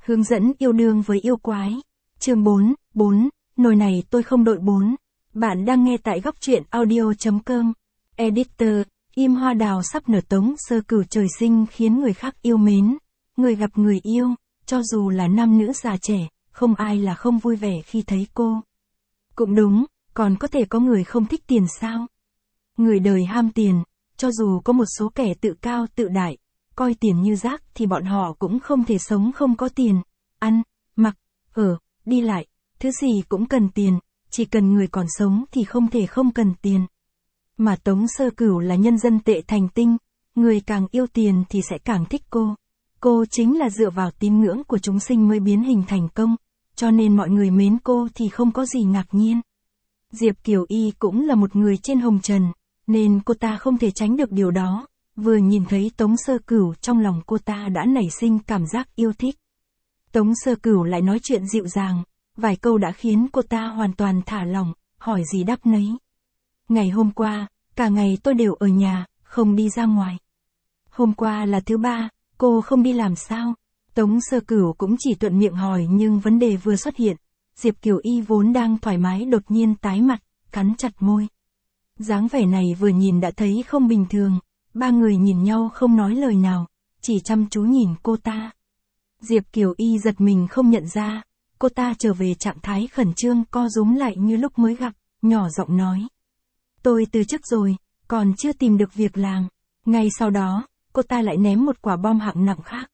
Hướng dẫn yêu đương với yêu quái. Chương 4, nồi này tôi không đội 4. Bạn đang nghe tại góc truyện audio.com. Editor, im hoa đào sắp nở. Tống Sơ Cửu trời sinh khiến người khác yêu mến. Người gặp người yêu, cho dù là nam nữ già trẻ, không ai là không vui vẻ khi thấy cô. Cũng đúng, còn có thể có người không thích tiền sao? Người đời ham tiền, cho dù có một số kẻ tự cao tự đại, coi tiền như rác thì bọn họ cũng không thể sống không có tiền. Ăn, mặc, ở, đi lại, thứ gì cũng cần tiền, chỉ cần người còn sống thì không thể không cần tiền. Mà Tống Sơ Cửu là nhân dân tệ thành tinh, người càng yêu tiền thì sẽ càng thích cô. Cô chính là dựa vào tín ngưỡng của chúng sinh mới biến hình thành công, cho nên mọi người mến cô thì không có gì ngạc nhiên. Diệp Kiều Y cũng là một người trên hồng trần, nên cô ta không thể tránh được điều đó. Vừa nhìn thấy Tống Sơ Cửu trong lòng cô ta đã nảy sinh cảm giác yêu thích. Tống Sơ Cửu lại nói chuyện dịu dàng, vài câu đã khiến cô ta hoàn toàn thả lỏng, hỏi gì đáp nấy. Ngày hôm qua, cả ngày tôi đều ở nhà, không đi ra ngoài. Hôm qua là thứ ba, cô không đi làm sao? Tống Sơ Cửu cũng chỉ thuận miệng hỏi, nhưng vấn đề vừa xuất hiện, Diệp Kiều Y vốn đang thoải mái đột nhiên tái mặt, cắn chặt môi. Dáng vẻ này vừa nhìn đã thấy không bình thường. Ba người nhìn nhau không nói lời nào, chỉ chăm chú nhìn cô ta. Diệp Kiều Y giật mình không nhận ra, cô ta trở về trạng thái khẩn trương co rúm lại như lúc mới gặp, nhỏ giọng nói. Tôi từ chức rồi, còn chưa tìm được việc làm. Ngay sau đó, cô ta lại ném một quả bom hạng nặng khác.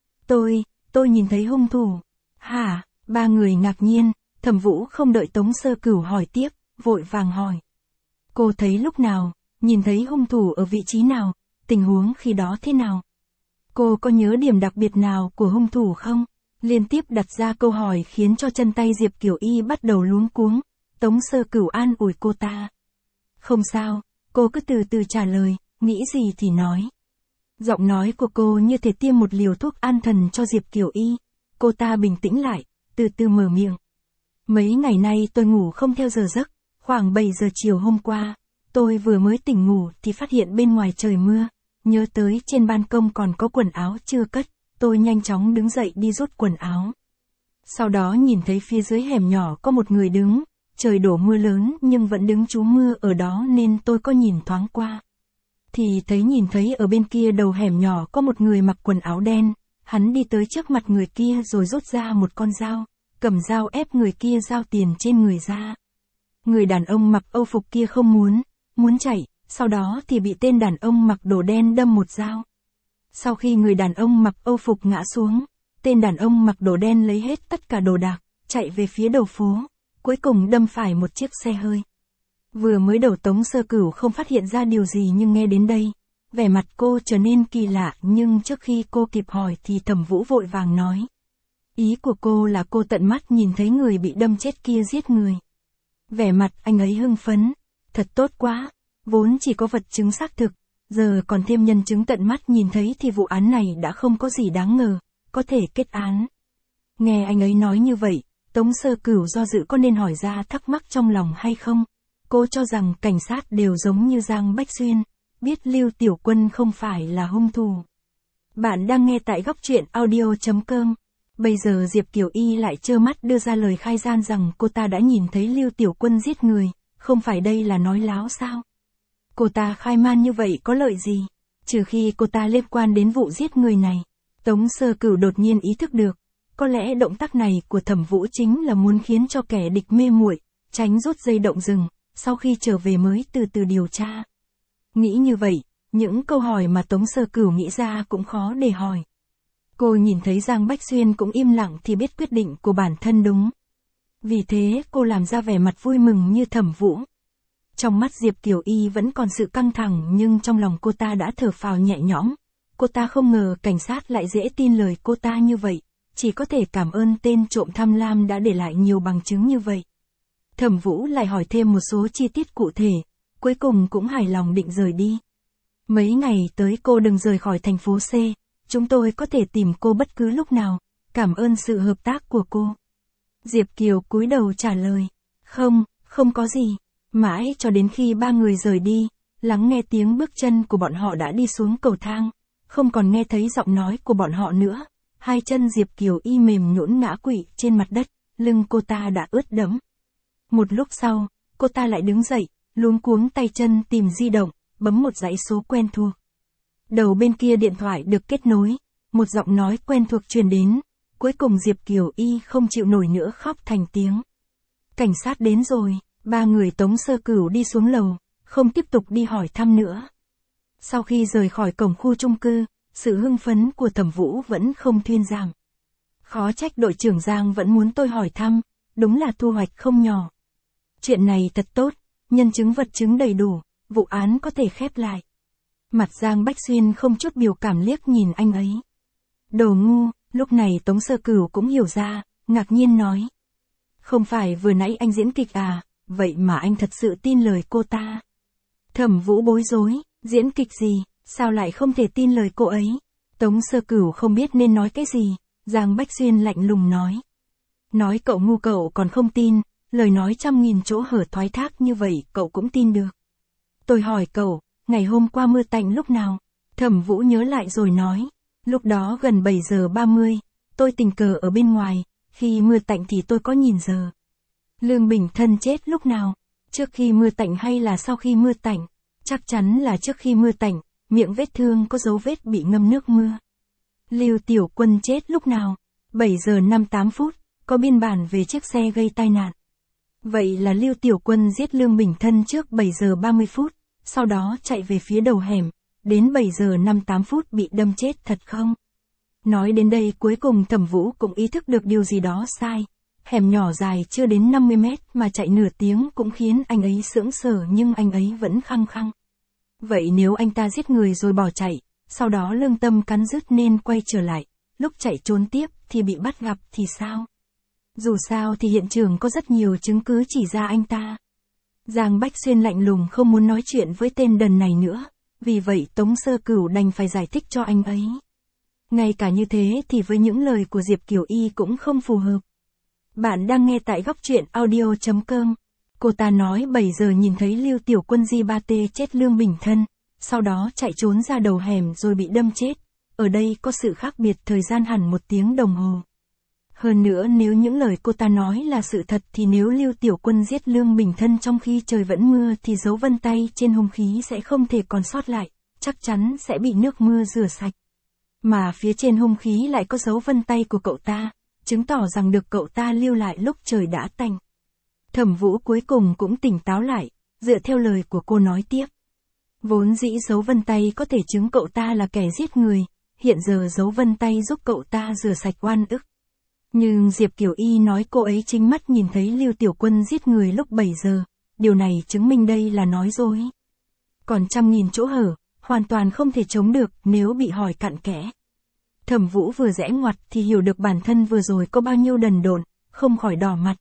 Tôi nhìn thấy hung thủ. Hả? Ba người ngạc nhiên, Thẩm Vũ không đợi Tống Sơ Cửu hỏi tiếp, vội vàng hỏi. Cô thấy lúc nào? Nhìn thấy hung thủ ở vị trí nào, tình huống khi đó thế nào? Cô có nhớ điểm đặc biệt nào của hung thủ không? Liên tiếp đặt ra câu hỏi khiến cho chân tay Diệp Kiều Y bắt đầu luống cuống. Tống Sơ Cửu an ủi cô ta. Không sao, cô cứ từ từ trả lời, nghĩ gì thì nói. Giọng nói của cô như thể tiêm một liều thuốc an thần cho Diệp Kiều Y. Cô ta bình tĩnh lại, từ từ mở miệng. Mấy ngày nay tôi ngủ không theo giờ giấc, khoảng 7 giờ chiều hôm qua. Tôi vừa mới tỉnh ngủ thì phát hiện bên ngoài trời mưa, nhớ tới trên ban công còn có quần áo chưa cất, tôi nhanh chóng đứng dậy đi rút quần áo. Sau đó nhìn thấy phía dưới hẻm nhỏ có một người đứng, trời đổ mưa lớn nhưng vẫn đứng trú mưa ở đó nên tôi có nhìn thoáng qua. Thì nhìn thấy ở bên kia đầu hẻm nhỏ có một người mặc quần áo đen, hắn đi tới trước mặt người kia rồi rút ra một con dao, cầm dao ép người kia giao tiền trên người ra. Người đàn ông mặc âu phục kia không muốn chạy, sau đó thì bị tên đàn ông mặc đồ đen đâm một dao. Sau khi người đàn ông mặc âu phục ngã xuống, tên đàn ông mặc đồ đen lấy hết tất cả đồ đạc, chạy về phía đầu phố, cuối cùng đâm phải một chiếc xe hơi. Vừa mới đầu Tống Sơ Cửu không phát hiện ra điều gì, nhưng nghe đến đây, vẻ mặt cô trở nên kỳ lạ, nhưng trước khi cô kịp hỏi thì Thẩm Vũ vội vàng nói. Ý của cô là cô tận mắt nhìn thấy người bị đâm chết kia giết người. Vẻ mặt anh ấy hưng phấn. Thật tốt quá, vốn chỉ có vật chứng xác thực, giờ còn thêm nhân chứng tận mắt nhìn thấy thì vụ án này đã không có gì đáng ngờ, có thể kết án. Nghe anh ấy nói như vậy, Tống Sơ Cửu do dự có nên hỏi ra thắc mắc trong lòng hay không. Cô cho rằng cảnh sát đều giống như Giang Bách Xuyên, biết Lưu Tiểu Quân không phải là hung thủ. Bạn đang nghe tại góc truyện audio.com. Bây giờ Diệp Kiều Y lại trơ mắt đưa ra lời khai gian rằng cô ta đã nhìn thấy Lưu Tiểu Quân giết người. Không phải đây là nói láo sao? Cô ta khai man như vậy có lợi gì? Trừ khi cô ta liên quan đến vụ giết người này. Tống Sơ Cửu đột nhiên ý thức được. Có lẽ động tác này của Thẩm Vũ chính là muốn khiến cho kẻ địch mê muội, tránh rút dây động rừng, sau khi trở về mới từ từ điều tra. Nghĩ như vậy, những câu hỏi mà Tống Sơ Cửu nghĩ ra cũng khó để hỏi. Cô nhìn thấy Giang Bách Xuyên cũng im lặng thì biết quyết định của bản thân đúng. Vì thế cô làm ra vẻ mặt vui mừng như Thẩm Vũ. Trong mắt Diệp Kiều Y vẫn còn sự căng thẳng, nhưng trong lòng cô ta đã thở phào nhẹ nhõm. Cô ta không ngờ cảnh sát lại dễ tin lời cô ta như vậy, chỉ có thể cảm ơn tên trộm tham lam đã để lại nhiều bằng chứng như vậy. Thẩm Vũ lại hỏi thêm một số chi tiết cụ thể, cuối cùng cũng hài lòng định rời đi. Mấy ngày tới cô đừng rời khỏi thành phố C, chúng tôi có thể tìm cô bất cứ lúc nào, cảm ơn sự hợp tác của cô. Diệp Kiều cúi đầu trả lời, không có gì. Mãi cho đến khi ba người rời đi, lắng nghe tiếng bước chân của bọn họ đã đi xuống cầu thang, không còn nghe thấy giọng nói của bọn họ nữa. Hai chân Diệp Kiều Y mềm nhũn ngã quỵ trên mặt đất, lưng cô ta đã ướt đẫm. Một lúc sau, cô ta lại đứng dậy, luống cuống tay chân tìm di động, bấm một dãy số quen thuộc. Đầu bên kia điện thoại được kết nối, một giọng nói quen thuộc truyền đến, cuối cùng Diệp Kiều Y không chịu nổi nữa khóc thành tiếng. Cảnh sát đến rồi, ba người Tống Sơ Cửu đi xuống lầu, không tiếp tục đi hỏi thăm nữa. Sau khi rời khỏi cổng khu chung cư, sự hưng phấn của Thẩm Vũ vẫn không thuyên giảm. Khó trách đội trưởng Giang vẫn muốn tôi hỏi thăm, đúng là thu hoạch không nhỏ. Chuyện này thật tốt, nhân chứng vật chứng đầy đủ, vụ án có thể khép lại. Mặt Giang Bách Xuyên không chút biểu cảm liếc nhìn anh ấy. Đồ ngu, lúc này Tống Sơ Cửu cũng hiểu ra, ngạc nhiên nói. Không phải vừa nãy anh diễn kịch à, vậy mà anh thật sự tin lời cô ta. Thẩm Vũ bối rối, diễn kịch gì, sao lại không thể tin lời cô ấy. Tống Sơ Cửu không biết nên nói cái gì, Giang Bách Xuyên lạnh lùng nói. Nói cậu ngu cậu còn không tin, lời nói trăm nghìn chỗ hở thoái thác như vậy cậu cũng tin được. Tôi hỏi cậu, ngày hôm qua mưa tạnh lúc nào? Thẩm Vũ nhớ lại rồi nói. Lúc đó gần 7 giờ 30, tôi tình cờ ở bên ngoài, khi mưa tạnh thì tôi có nhìn giờ. Lương Bình Thân chết lúc nào? Trước khi mưa tạnh hay là sau khi mưa tạnh? Chắc chắn là trước khi mưa tạnh, miệng vết thương có dấu vết bị ngâm nước mưa. Lưu Tiểu Quân chết lúc nào? 7 giờ 58 phút, có biên bản về chiếc xe gây tai nạn. Vậy là Lưu Tiểu Quân giết Lương Bình Thân trước 7 giờ 30 phút, sau đó chạy về phía đầu hẻm, đến 7 giờ 58 phút bị đâm chết thật không? Nói đến đây cuối cùng Thẩm Vũ cũng ý thức được điều gì đó sai. Hẻm nhỏ dài chưa đến 50 mét mà chạy nửa tiếng cũng khiến anh ấy sững sờ nhưng anh ấy vẫn khăng khăng. Vậy nếu anh ta giết người rồi bỏ chạy, sau đó lương tâm cắn rứt nên quay trở lại, lúc chạy trốn tiếp thì bị bắt gặp thì sao? Dù sao thì hiện trường có rất nhiều chứng cứ chỉ ra anh ta. Giang Bách Xuyên lạnh lùng không muốn nói chuyện với tên đần này nữa, vì vậy Tống Sơ Cửu đành phải giải thích cho anh ấy. Ngay cả như thế thì với những lời của Diệp Kiều Y cũng không phù hợp. Bạn đang nghe tại góc truyện audio.com. Cô ta nói 7 giờ nhìn thấy Lưu Tiểu Quân di ba tê chết Lương Bình Thân, sau đó chạy trốn ra đầu hẻm rồi bị đâm chết. Ở đây có sự khác biệt thời gian hẳn 1 tiếng đồng hồ. Hơn nữa nếu những lời cô ta nói là sự thật thì nếu Lưu Tiểu Quân giết Lương Bình Thân trong khi trời vẫn mưa thì dấu vân tay trên hung khí sẽ không thể còn sót lại, chắc chắn sẽ bị nước mưa rửa sạch. Mà phía trên hung khí lại có dấu vân tay của cậu ta, chứng tỏ rằng được cậu ta lưu lại lúc trời đã tạnh. Thẩm Vũ cuối cùng cũng tỉnh táo lại, dựa theo lời của cô nói tiếp. Vốn dĩ dấu vân tay có thể chứng cậu ta là kẻ giết người, hiện giờ dấu vân tay giúp cậu ta rửa sạch oan ức. Nhưng Diệp Kiều Y nói cô ấy chính mắt nhìn thấy Lưu Tiểu Quân giết người lúc 7 giờ, điều này chứng minh đây là nói dối. Còn trăm nghìn chỗ hở, hoàn toàn không thể chống được nếu bị hỏi cặn kẽ. Thẩm Vũ vừa rẽ ngoặt thì hiểu được bản thân vừa rồi có bao nhiêu đần độn, không khỏi đỏ mặt.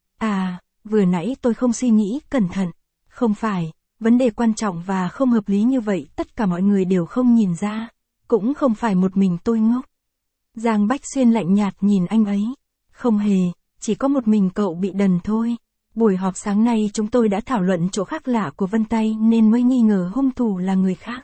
À, vừa nãy tôi không suy nghĩ cẩn thận. Không phải, vấn đề quan trọng và không hợp lý như vậy tất cả mọi người đều không nhìn ra. Cũng không phải một mình tôi ngốc. Giang Bách Xuyên lạnh nhạt nhìn anh ấy. Không hề, chỉ có một mình cậu bị đần thôi. Buổi họp sáng nay chúng tôi đã thảo luận chỗ khác lạ của vân tay nên mới nghi ngờ hung thủ là người khác.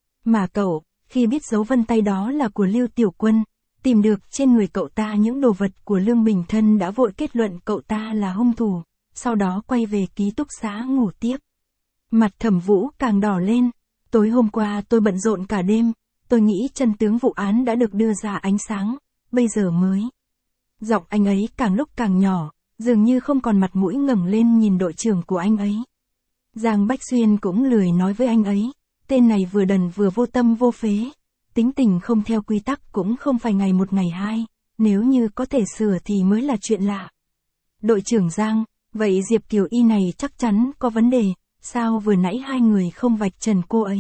Mà cậu, khi biết dấu vân tay đó là của Lưu Tiểu Quân, tìm được trên người cậu ta những đồ vật của Lương Bình Thân đã vội kết luận cậu ta là hung thủ, sau đó quay về ký túc xá ngủ tiếp. Mặt Thẩm Vũ càng đỏ lên. Tối hôm qua tôi bận rộn cả đêm, tôi nghĩ chân tướng vụ án đã được đưa ra ánh sáng, bây giờ mới. Giọng anh ấy càng lúc càng nhỏ, dường như không còn mặt mũi ngẩng lên nhìn đội trưởng của anh ấy. Giang Bách Xuyên cũng lười nói với anh ấy, tên này vừa đần vừa vô tâm vô phế, tính tình không theo quy tắc cũng không phải ngày một ngày hai, nếu như có thể sửa thì mới là chuyện lạ. Đội trưởng Giang, vậy Diệp Kiều Y này chắc chắn có vấn đề, sao vừa nãy hai người không vạch trần cô ấy?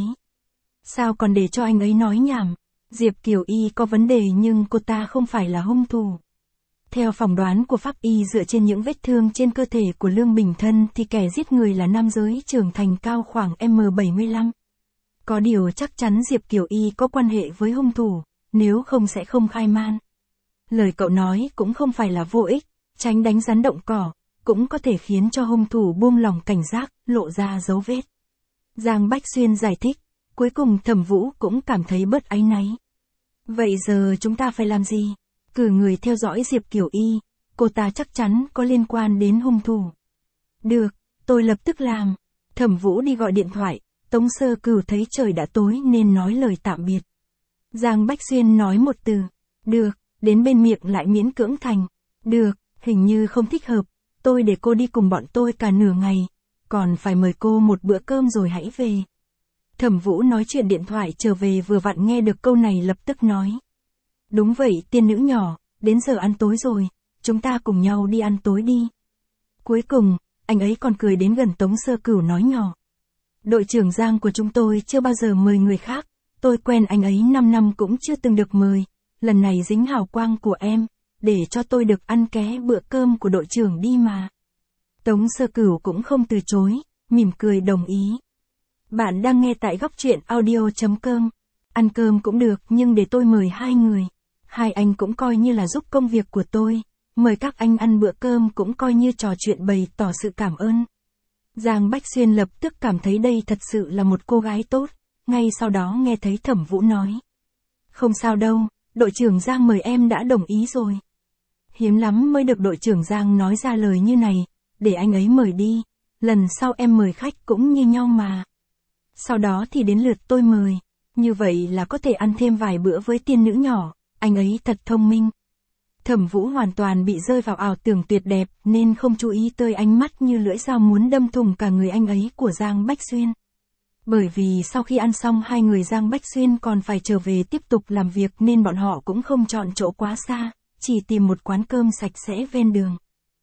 Sao còn để cho anh ấy nói nhảm? Diệp Kiều Y có vấn đề nhưng cô ta không phải là hung thủ. Theo phỏng đoán của pháp y dựa trên những vết thương trên cơ thể của Lương Bình Thân thì kẻ giết người là nam giới trưởng thành cao khoảng M75. Có điều chắc chắn Diệp Kiều Y có quan hệ với hung thủ, nếu không sẽ không khai man. Lời cậu nói cũng không phải là vô ích, tránh đánh rắn động cỏ, cũng có thể khiến cho hung thủ buông lỏng cảnh giác, lộ ra dấu vết. Giang Bách Xuyên giải thích, cuối cùng Thẩm Vũ cũng cảm thấy bớt áy náy. Vậy giờ chúng ta phải làm gì? Cử người theo dõi Diệp Kiểu Y, cô ta chắc chắn có liên quan đến hung thủ. Được, tôi lập tức làm. Thẩm Vũ đi gọi điện thoại, Tống Sơ Cửu thấy trời đã tối nên nói lời tạm biệt. Giang Bách Xuyên nói một từ, được, đến bên miệng lại miễn cưỡng thành, được, hình như không thích hợp, tôi để cô đi cùng bọn tôi cả nửa ngày, còn phải mời cô một bữa cơm rồi hãy về. Thẩm Vũ nói chuyện điện thoại trở về vừa vặn nghe được câu này lập tức nói. Đúng vậy tiên nữ nhỏ, đến giờ ăn tối rồi, chúng ta cùng nhau đi ăn tối đi. Cuối cùng, anh ấy còn cười đến gần Tống Sơ Cửu nói nhỏ. Đội trưởng Giang của chúng tôi chưa bao giờ mời người khác, tôi quen anh ấy 5 năm cũng chưa từng được mời, lần này dính hào quang của em, để cho tôi được ăn ké bữa cơm của đội trưởng đi mà. Tống Sơ Cửu cũng không từ chối, mỉm cười đồng ý. Bạn đang nghe tại góc truyện audio.com. Ăn cơm cũng được nhưng để tôi mời 2 người. 2 anh cũng coi như là giúp công việc của tôi. Mời các anh ăn bữa cơm cũng coi như trò chuyện bày tỏ sự cảm ơn. Giang Bách Xuyên lập tức cảm thấy đây thật sự là một cô gái tốt. Ngay sau đó nghe thấy Thẩm Vũ nói. Không sao đâu, đội trưởng Giang mời em đã đồng ý rồi. Hiếm lắm mới được đội trưởng Giang nói ra lời như này. Để anh ấy mời đi. Lần sau em mời khách cũng như nhau mà. Sau đó thì đến lượt tôi mời. Như vậy là có thể ăn thêm vài bữa với tiên nữ nhỏ. Anh ấy thật thông minh. Thẩm Vũ hoàn toàn bị rơi vào ảo tưởng tuyệt đẹp nên không chú ý tới ánh mắt như lưỡi dao muốn đâm thủng cả người anh ấy của Giang Bách Xuyên. Bởi vì sau khi ăn xong 2 người Giang Bách Xuyên còn phải trở về tiếp tục làm việc nên bọn họ cũng không chọn chỗ quá xa, chỉ tìm một quán cơm sạch sẽ ven đường.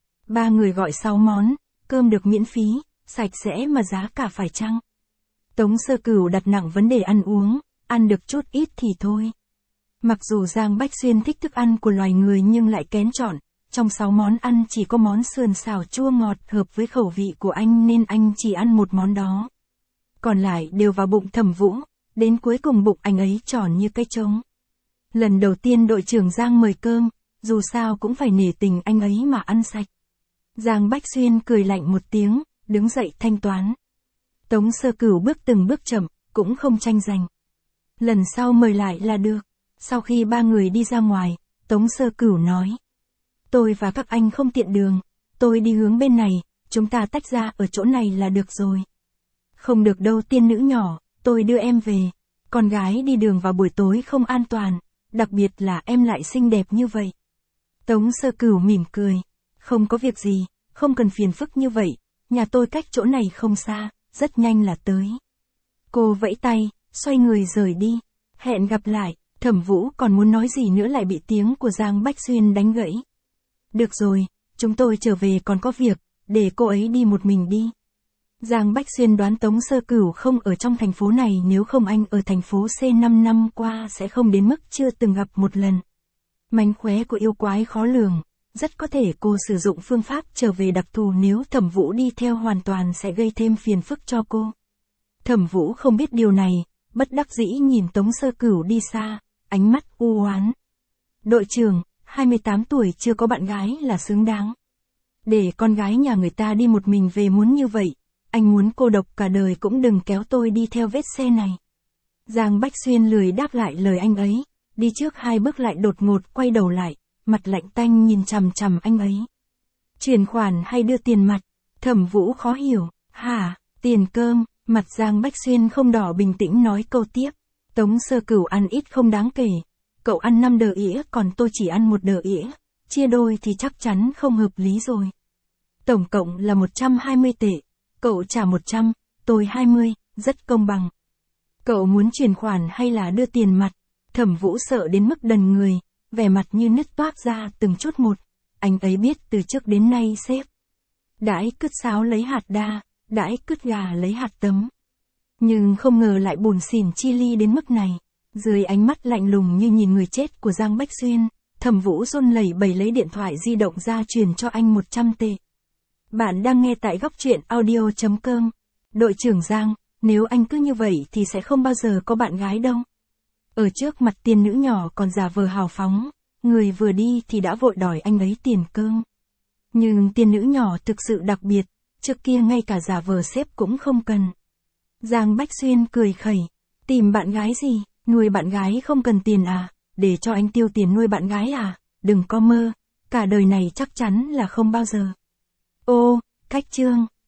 3 người gọi 6 món, cơm được miễn phí, sạch sẽ mà giá cả phải chăng. Tống Sơ Cửu đặt nặng vấn đề ăn uống, ăn được chút ít thì thôi. Mặc dù Giang Bách Xuyên thích thức ăn của loài người nhưng lại kén chọn, trong 6 món ăn chỉ có món sườn xào chua ngọt hợp với khẩu vị của anh nên anh chỉ ăn một món đó. Còn lại đều vào bụng Thẩm Vũ, đến cuối cùng bụng anh ấy tròn như cái trống. Lần đầu tiên đội trưởng Giang mời cơm, dù sao cũng phải nể tình anh ấy mà ăn sạch. Giang Bách Xuyên cười lạnh một tiếng, đứng dậy thanh toán. Tống Sơ Cửu bước từng bước chậm, cũng không tranh giành. Lần sau mời lại là được. Sau khi 3 người đi ra ngoài, Tống Sơ Cửu nói. Tôi và các anh không tiện đường, tôi đi hướng bên này, chúng ta tách ra ở chỗ này là được rồi. Không được đâu tiên nữ nhỏ, tôi đưa em về. Con gái đi đường vào buổi tối không an toàn, đặc biệt là em lại xinh đẹp như vậy. Tống Sơ Cửu mỉm cười. Không có việc gì, không cần phiền phức như vậy, nhà tôi cách chỗ này không xa, rất nhanh là tới. Cô vẫy tay, xoay người rời đi. Hẹn gặp lại. Thẩm Vũ còn muốn nói gì nữa lại bị tiếng của Giang Bách Xuyên đánh gãy. Được rồi, chúng tôi trở về còn có việc, để cô ấy đi một mình đi. Giang Bách Xuyên đoán Tống Sơ Cửu không ở trong thành phố này, nếu không anh ở thành phố C 5 năm qua sẽ không đến mức chưa từng gặp một lần. Mánh khóe của yêu quái khó lường, rất có thể cô sử dụng phương pháp trở về đặc thù, nếu Thẩm Vũ đi theo hoàn toàn sẽ gây thêm phiền phức cho cô. Thẩm Vũ không biết điều này, bất đắc dĩ nhìn Tống Sơ Cửu đi xa, ánh mắt u oán. Đội trưởng, 28 tuổi chưa có bạn gái là xứng đáng. Để con gái nhà người ta đi một mình về muốn như vậy, anh muốn cô độc cả đời cũng đừng kéo tôi đi theo vết xe này. Giang Bách Xuyên lười đáp lại lời anh ấy, đi trước 2 bước lại đột ngột quay đầu lại, mặt lạnh tanh nhìn chằm chằm anh ấy. Chuyển khoản hay đưa tiền mặt? Thẩm Vũ khó hiểu. Hả, tiền cơm? Mặt Giang Bách Xuyên không đỏ bình tĩnh nói câu tiếp. Tống Sơ Cửu ăn ít không đáng kể. Cậu ăn 5 đờ ĩa còn tôi chỉ ăn 1 đờ ĩa. Chia đôi thì chắc chắn không hợp lý rồi. Tổng cộng là 120 tệ. Cậu trả 100, tôi 20, rất công bằng. Cậu muốn chuyển khoản hay là đưa tiền mặt? Thẩm Vũ sợ đến mức đần người, vẻ mặt như nứt toác ra từng chút một. Anh ấy biết từ trước đến nay sếp đãi cứt sáo lấy hạt đa, đãi cứt gà lấy hạt tấm. Nhưng không ngờ lại buồn xỉn chi ly đến mức này. Dưới ánh mắt lạnh lùng như nhìn người chết của Giang Bách Xuyên, Thẩm Vũ run lẩy bẩy lấy điện thoại di động ra truyền cho anh 100 tệ. Bạn đang nghe tại góc truyện audio.com. Đội trưởng Giang, nếu anh cứ như vậy thì sẽ không bao giờ có bạn gái đâu. Ở trước mặt tiên nữ nhỏ còn giả vờ hào phóng, người vừa đi thì đã vội đòi anh ấy tiền cơm. Nhưng tiên nữ nhỏ thực sự đặc biệt, trước kia ngay cả giả vờ sếp cũng không cần. Giang Bách Xuyên cười khẩy, tìm bạn gái gì, nuôi bạn gái không cần tiền à? để cho anh tiêu tiền nuôi bạn gái à? Đừng có mơ, cả đời này chắc chắn là không bao giờ. Ô, cách chương.